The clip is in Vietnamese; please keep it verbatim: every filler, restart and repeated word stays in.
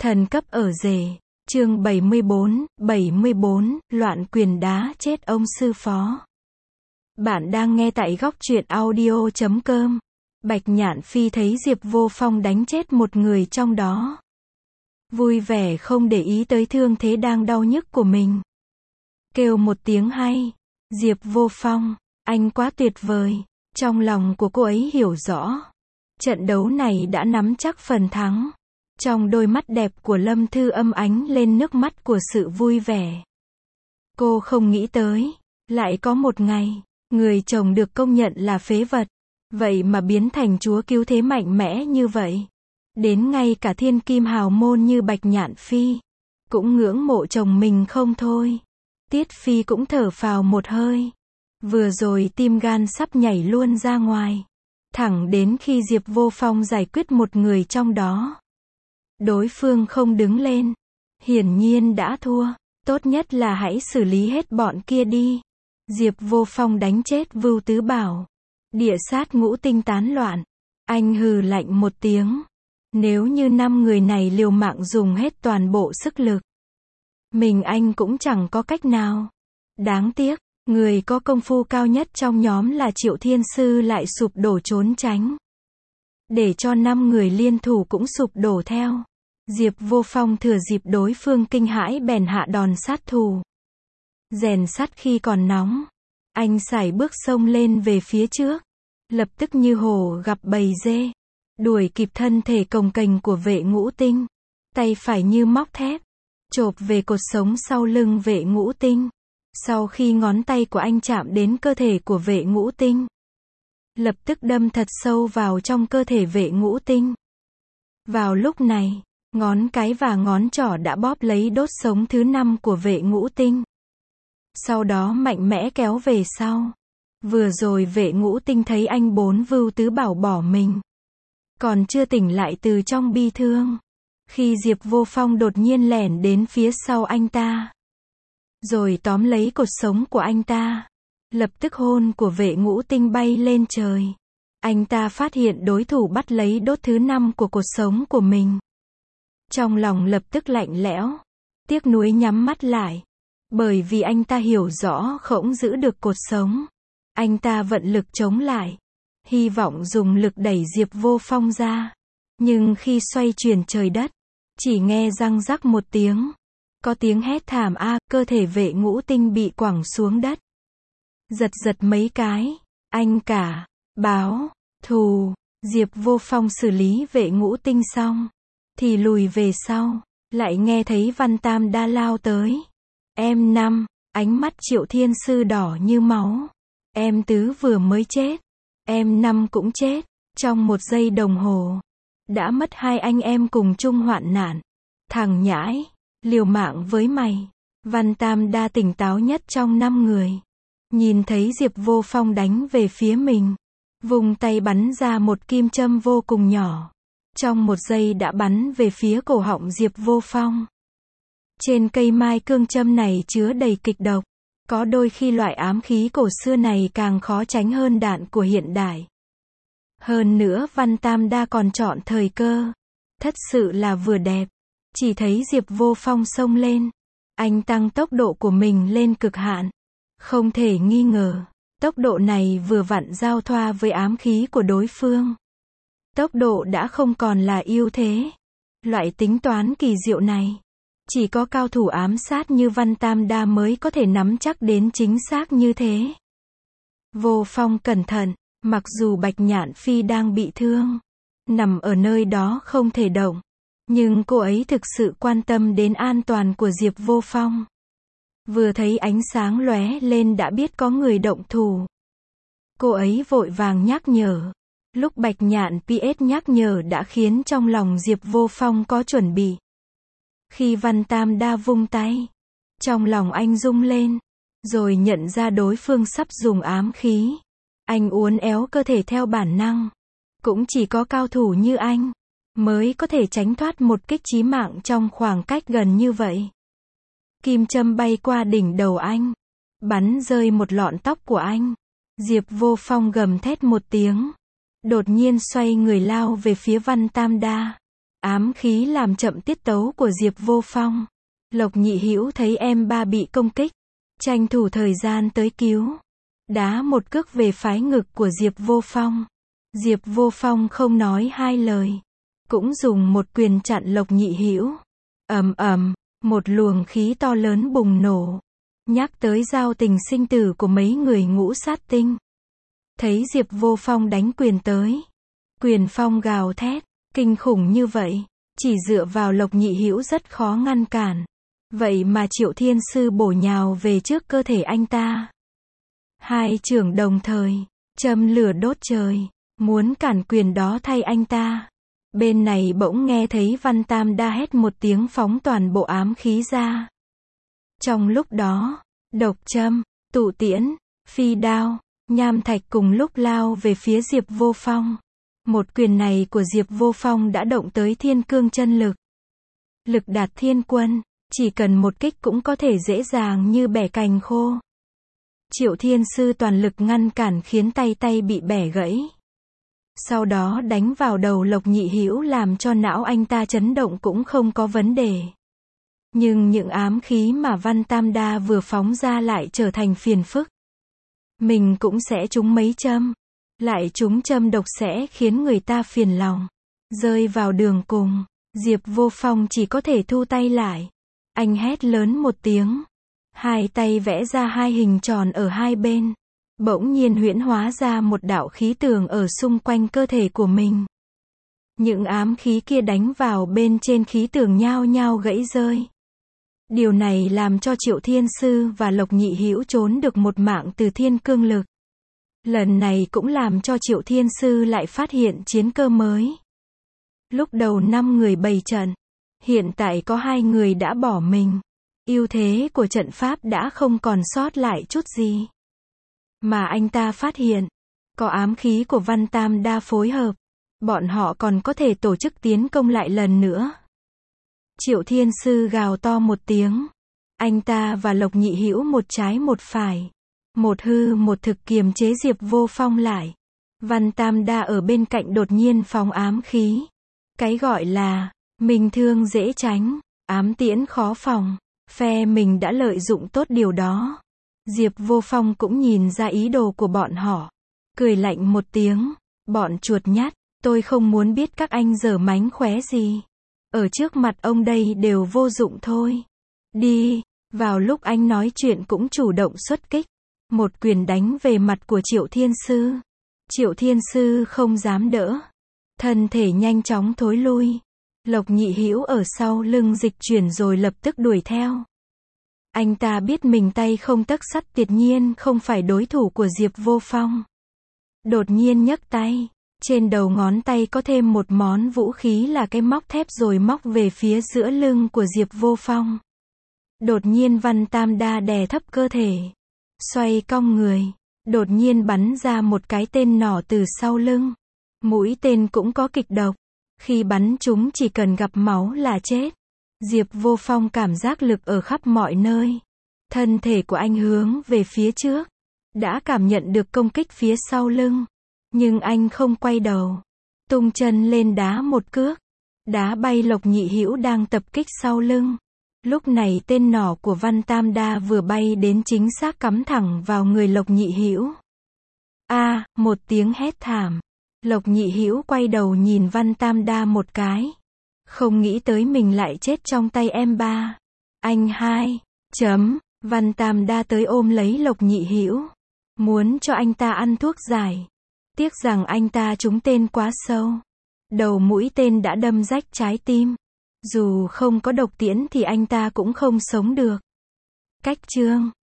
Thần cấp ở rể. Chương bảy mươi bốn, bảy mươi bốn, loạn quyền đá chết ông sư phó. Bạn đang nghe tại góc truyện audio chấm com. Bạch Nhạn Phi thấy Diệp Vô Phong đánh chết một người trong đó. Vui vẻ không để ý tới thương thế đang đau nhức của mình. Kêu một tiếng hay. Diệp Vô Phong, anh quá tuyệt vời. Trong lòng của cô ấy hiểu rõ. Trận đấu này đã nắm chắc phần thắng. Trong đôi mắt đẹp của Lâm Thư Âm ánh lên nước mắt của sự vui vẻ. Cô không nghĩ tới, lại có một ngày, người chồng được công nhận là phế vật, vậy mà biến thành chúa cứu thế mạnh mẽ như vậy. Đến ngay cả thiên kim hào môn như Bạch Nhạn Phi, cũng ngưỡng mộ chồng mình không thôi. Tiết Phi cũng thở phào một hơi. Vừa rồi tim gan sắp nhảy luôn ra ngoài. Thẳng đến khi Diệp Vô Phong giải quyết một người trong đó. Đối phương không đứng lên. Hiển nhiên đã thua. Tốt nhất là hãy xử lý hết bọn kia đi. Diệp Vô Phong đánh chết Vưu Tứ Bảo. Địa sát ngũ tinh tán loạn. Anh hừ lạnh một tiếng. Nếu như năm người này liều mạng dùng hết toàn bộ sức lực, mình anh cũng chẳng có cách nào. Đáng tiếc, người có công phu cao nhất trong nhóm là Triệu Thiên Sư lại sụp đổ trốn tránh. Để cho năm người liên thủ cũng sụp đổ theo. Diệp Vô Phong thừa dịp đối phương kinh hãi bèn hạ đòn sát thủ. Rèn sắt khi còn nóng. Anh sải bước xông lên về phía trước. Lập tức như hổ gặp bầy dê. Đuổi kịp thân thể cồng kềnh của Vệ Ngũ Tinh. Tay phải như móc thép. Chộp về cột sống sau lưng Vệ Ngũ Tinh. Sau khi ngón tay của anh chạm đến cơ thể của Vệ Ngũ Tinh, lập tức đâm thật sâu vào trong cơ thể Vệ Ngũ Tinh. Vào lúc này, ngón cái và ngón trỏ đã bóp lấy đốt sống thứ năm của Vệ Ngũ Tinh. Sau đó mạnh mẽ kéo về sau. Vừa rồi Vệ Ngũ Tinh thấy anh bốn Vưu Tứ Bảo bỏ mình, còn chưa tỉnh lại từ trong bi thương. Khi Diệp Vô Phong đột nhiên lẻn đến phía sau anh ta, rồi tóm lấy cột sống của anh ta. Lập tức hồn của Vệ Ngũ Tinh bay lên trời. Anh ta phát hiện đối thủ bắt lấy đốt thứ năm của cột sống của mình. Trong lòng lập tức lạnh lẽo. Tiếc nuối nhắm mắt lại. Bởi vì anh ta hiểu rõ không giữ được cột sống. Anh ta vận lực chống lại. Hy vọng dùng lực đẩy Diệp Vô Phong ra. Nhưng khi xoay chuyển trời đất, chỉ nghe răng rắc một tiếng. Có tiếng hét thảm a, cơ thể Vệ Ngũ Tinh bị quẳng xuống đất. Giật giật mấy cái. Anh cả. Báo. Thù. Diệp Vô Phong xử lý Vệ Ngũ Tinh xong, thì lùi về sau. Lại nghe thấy Văn Tam Đa lao tới. Em năm. Ánh mắt Triệu Thiên Sư đỏ như máu. Em tứ vừa mới chết. Em năm cũng chết. Trong một giây đồng hồ. Đã mất hai anh em cùng chung hoạn nạn. Thằng nhãi. Liều mạng với mày. Văn Tam Đa tỉnh táo nhất trong năm người. Nhìn thấy Diệp Vô Phong đánh về phía mình. Vùng tay bắn ra một kim châm vô cùng nhỏ. Trong một giây đã bắn về phía cổ họng Diệp Vô Phong. Trên cây mai cương châm này chứa đầy kịch độc. Có đôi khi loại ám khí cổ xưa này càng khó tránh hơn đạn của hiện đại. Hơn nữa Văn Tam Đa còn chọn thời cơ. Thật sự là vừa đẹp. Chỉ thấy Diệp Vô Phong xông lên. Anh tăng tốc độ của mình lên cực hạn. Không thể nghi ngờ. Tốc độ này vừa vặn giao thoa với ám khí của đối phương. Tốc độ đã không còn là ưu thế. Loại tính toán kỳ diệu này, chỉ có cao thủ ám sát như Văn Tam Đa mới có thể nắm chắc đến chính xác như thế. Vô Phong cẩn thận. Mặc dù Bạch Nhạn Phi đang bị thương, nằm ở nơi đó không thể động, nhưng cô ấy thực sự quan tâm đến an toàn của Diệp Vô Phong. Vừa thấy ánh sáng lóe lên đã biết có người động thủ. Cô ấy vội vàng nhắc nhở. Lúc Bạch Nhạn pê ét nhắc nhở đã khiến trong lòng Diệp Vô Phong có chuẩn bị. Khi Văn Tam Đa vung tay, trong lòng anh rung lên, rồi nhận ra đối phương sắp dùng ám khí. Anh uốn éo cơ thể theo bản năng. Cũng chỉ có cao thủ như anh mới có thể tránh thoát một kích chí mạng trong khoảng cách gần như vậy. Kim châm bay qua đỉnh đầu anh, bắn rơi một lọn tóc của anh. Diệp Vô Phong gầm thét một tiếng, đột nhiên xoay người lao về phía Văn Tam Đa. Ám khí làm chậm tiết tấu của Diệp Vô Phong. Lộc Nhị Hữu thấy em ba bị công kích, tranh thủ thời gian tới cứu. Đá một cước về phái ngực của Diệp Vô Phong. Diệp Vô Phong không nói hai lời, cũng dùng một quyền chặn Lộc Nhị Hữu. Ầm ầm, một luồng khí to lớn bùng nổ. Nhắc tới giao tình sinh tử của mấy người ngũ sát tinh. Thấy Diệp Vô Phong đánh quyền tới, quyền phong gào thét, kinh khủng như vậy, chỉ dựa vào Lộc Nhị Hữu rất khó ngăn cản. Vậy mà Triệu Thiên Sư bổ nhào về trước cơ thể anh ta. Hai chưởng đồng thời, châm lửa đốt trời, muốn cản quyền đó thay anh ta. Bên này bỗng nghe thấy Văn Tam Đa hét một tiếng phóng toàn bộ ám khí ra. Trong lúc đó, độc châm, tụ tiễn, phi đao, nham thạch cùng lúc lao về phía Diệp Vô Phong. Một quyền này của Diệp Vô Phong đã động tới thiên cương chân lực. Lực đạt thiên quân, chỉ cần một kích cũng có thể dễ dàng như bẻ cành khô. Triệu Thiên Sư toàn lực ngăn cản khiến tay tay bị bẻ gãy. Sau đó đánh vào đầu Lộc Nhị Hữu làm cho não anh ta chấn động cũng không có vấn đề. Nhưng những ám khí mà Văn Tam Đa vừa phóng ra lại trở thành phiền phức. Mình cũng sẽ trúng mấy châm. Lại trúng châm độc sẽ khiến người ta phiền lòng. Rơi vào đường cùng, Diệp Vô Phong chỉ có thể thu tay lại. Anh hét lớn một tiếng. Hai tay vẽ ra hai hình tròn ở hai bên. Bỗng nhiên huyễn hóa ra một đạo khí tường ở xung quanh cơ thể của mình. Những ám khí kia đánh vào bên trên khí tường nhao nhao gãy rơi. Điều này làm cho Triệu Thiên Sư và Lộc Nhị Hữu trốn được một mạng từ thiên cương lực. Lần này cũng làm cho Triệu Thiên Sư lại phát hiện chiến cơ mới. Lúc đầu năm người bày trận, hiện tại có hai người đã bỏ mình. Ưu thế của trận pháp đã không còn sót lại chút gì. Mà anh ta phát hiện, có ám khí của Văn Tam Đa phối hợp, bọn họ còn có thể tổ chức tiến công lại lần nữa. Triệu Thiên Sư gào to một tiếng. Anh ta và Lộc Nhị Hữu một trái một phải. Một hư một thực kiềm chế Diệp Vô Phong lại. Văn Tam Đa ở bên cạnh đột nhiên phóng ám khí. Cái gọi là, mình thương dễ tránh, ám tiễn khó phòng. Phe mình đã lợi dụng tốt điều đó. Diệp Vô Phong cũng nhìn ra ý đồ của bọn họ. Cười lạnh một tiếng. Bọn chuột nhắt, tôi không muốn biết các anh giở mánh khóe gì. Ở trước mặt ông đây đều vô dụng thôi. Đi, vào lúc anh nói chuyện cũng chủ động xuất kích. Một quyền đánh về mặt của Triệu Thiên Sư. Triệu Thiên Sư không dám đỡ. Thân thể nhanh chóng thối lui. Lộc Nhị Hữu ở sau lưng dịch chuyển rồi lập tức đuổi theo. Anh ta biết mình tay không tấc sắt tuyệt nhiên không phải đối thủ của Diệp Vô Phong. Đột nhiên nhấc tay. Trên đầu ngón tay có thêm một món vũ khí là cái móc thép rồi móc về phía giữa lưng của Diệp Vô Phong. Đột nhiên Văn Tam Đa đè thấp cơ thể. Xoay cong người. Đột nhiên bắn ra một cái tên nỏ từ sau lưng. Mũi tên cũng có kịch độc. Khi bắn chúng chỉ cần gặp máu là chết. Diệp Vô Phong cảm giác lực ở khắp mọi nơi. Thân thể của anh hướng về phía trước. Đã cảm nhận được công kích phía sau lưng. Nhưng anh không quay đầu. Tung chân lên đá một cước. Đá bay Lộc Nhị Hữu đang tập kích sau lưng. Lúc này tên nỏ của Văn Tam Đa vừa bay đến chính xác cắm thẳng vào người Lộc Nhị Hữu. A, à, một tiếng hét thảm. Lộc Nhị Hữu quay đầu nhìn Văn Tam Đa một cái. Không nghĩ tới mình lại chết trong tay em ba. Anh hai, chấm, Văn Tam Đa tới ôm lấy Lộc Nhị Hữu. Muốn cho anh ta ăn thuốc giải. Tiếc rằng anh ta trúng tên quá sâu. Đầu mũi tên đã đâm rách trái tim. Dù không có độc tiễn thì anh ta cũng không sống được. Cách chương